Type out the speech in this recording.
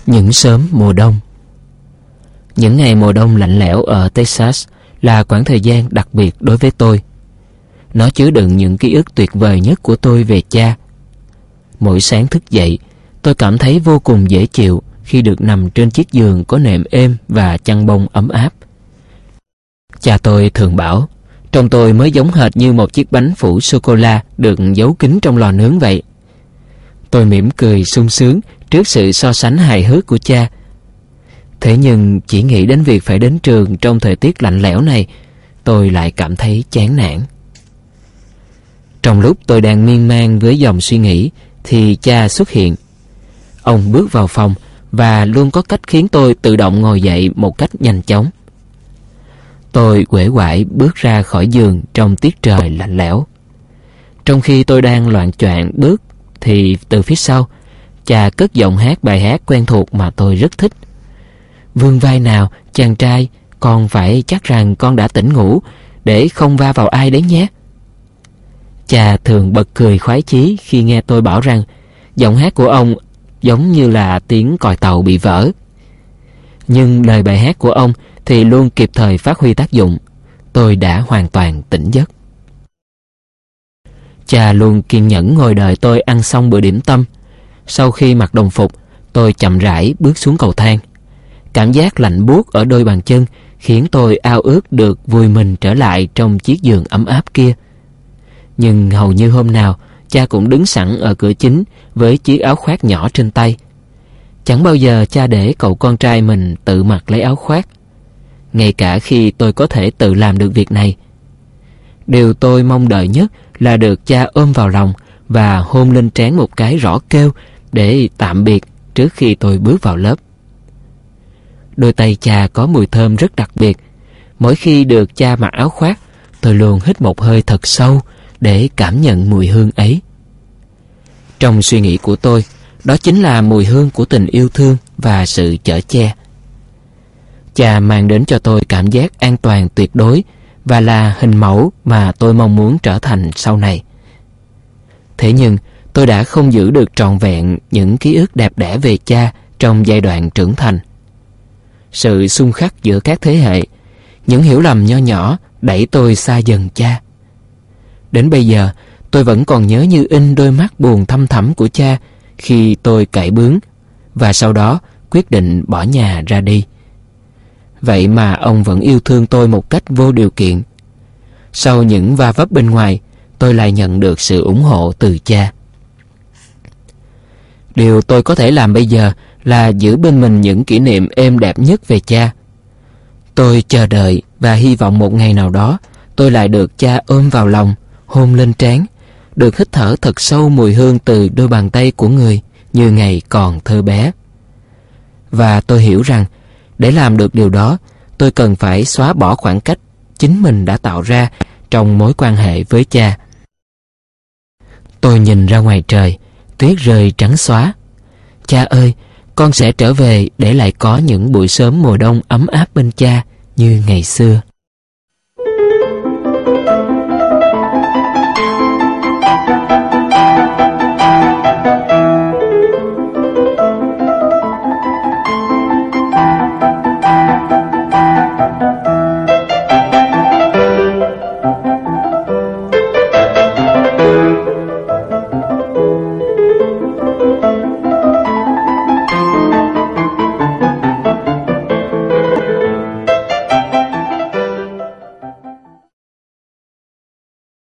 Những sớm mùa đông. Những ngày mùa đông lạnh lẽo ở Texas là khoảng thời gian đặc biệt đối với tôi. Nó chứa đựng những ký ức tuyệt vời nhất của tôi về cha. Mỗi sáng thức dậy, tôi cảm thấy vô cùng dễ chịu khi được nằm trên chiếc giường có nệm êm và chăn bông ấm áp. Cha tôi thường bảo, trông tôi mới giống hệt như một chiếc bánh phủ sô-cô-la được giấu kín trong lò nướng vậy. Tôi mỉm cười sung sướng trước sự so sánh hài hước của cha. Thế nhưng chỉ nghĩ đến việc phải đến trường trong thời tiết lạnh lẽo này, tôi lại cảm thấy chán nản. Trong lúc tôi đang miên man với dòng suy nghĩ thì cha xuất hiện. Ông bước vào phòng và luôn có cách khiến tôi tự động ngồi dậy một cách nhanh chóng. Tôi uể oải bước ra khỏi giường trong tiết trời lạnh lẽo. Trong khi tôi đang loạng choạng bước thì từ phía sau, cha cất giọng hát bài hát quen thuộc mà tôi rất thích. Vươn vai nào, chàng trai, con phải chắc rằng con đã tỉnh ngủ để không va vào ai đấy nhé. Cha thường bật cười khoái chí khi nghe tôi bảo rằng giọng hát của ông giống như là tiếng còi tàu bị vỡ. Nhưng lời bài hát của ông thì luôn kịp thời phát huy tác dụng. Tôi đã hoàn toàn tỉnh giấc. Cha luôn kiên nhẫn ngồi đợi tôi ăn xong bữa điểm tâm. Sau khi mặc đồng phục, tôi chậm rãi bước xuống cầu thang. Cảm giác lạnh buốt ở đôi bàn chân khiến tôi ao ước được vùi mình trở lại trong chiếc giường ấm áp kia. Nhưng hầu như hôm nào, cha cũng đứng sẵn ở cửa chính với chiếc áo khoác nhỏ trên tay. Chẳng bao giờ cha để cậu con trai mình tự mặc lấy áo khoác, ngay cả khi tôi có thể tự làm được việc này. Điều tôi mong đợi nhất là được cha ôm vào lòng và hôn lên trán một cái rõ kêu để tạm biệt trước khi tôi bước vào lớp. Đôi tay cha có mùi thơm rất đặc biệt. Mỗi khi được cha mặc áo khoác, tôi luôn hít một hơi thật sâu để cảm nhận mùi hương ấy. Trong suy nghĩ của tôi, đó chính là mùi hương của tình yêu thương và sự chở che. Cha mang đến cho tôi cảm giác an toàn tuyệt đối và là hình mẫu mà tôi mong muốn trở thành sau này. Thế nhưng, tôi đã không giữ được trọn vẹn những ký ức đẹp đẽ về cha trong giai đoạn trưởng thành. Sự xung khắc giữa các thế hệ, những hiểu lầm nho nhỏ đẩy tôi xa dần cha. Đến bây giờ, tôi vẫn còn nhớ như in đôi mắt buồn thăm thẳm của cha khi tôi cãi bướng và sau đó quyết định bỏ nhà ra đi. Vậy mà ông vẫn yêu thương tôi một cách vô điều kiện. Sau những va vấp bên ngoài, tôi lại nhận được sự ủng hộ từ cha. Điều tôi có thể làm bây giờ là giữ bên mình những kỷ niệm êm đẹp nhất về cha. Tôi chờ đợi và hy vọng một ngày nào đó tôi lại được cha ôm vào lòng, hôn lên trán, được hít thở thật sâu mùi hương từ đôi bàn tay của người như ngày còn thơ bé. Và tôi hiểu rằng để làm được điều đó, tôi cần phải xóa bỏ khoảng cách chính mình đã tạo ra trong mối quan hệ với cha. Tôi nhìn ra ngoài trời, tuyết rơi trắng xóa. Cha ơi, con sẽ trở về để lại có những buổi sớm mùa đông ấm áp bên cha như ngày xưa.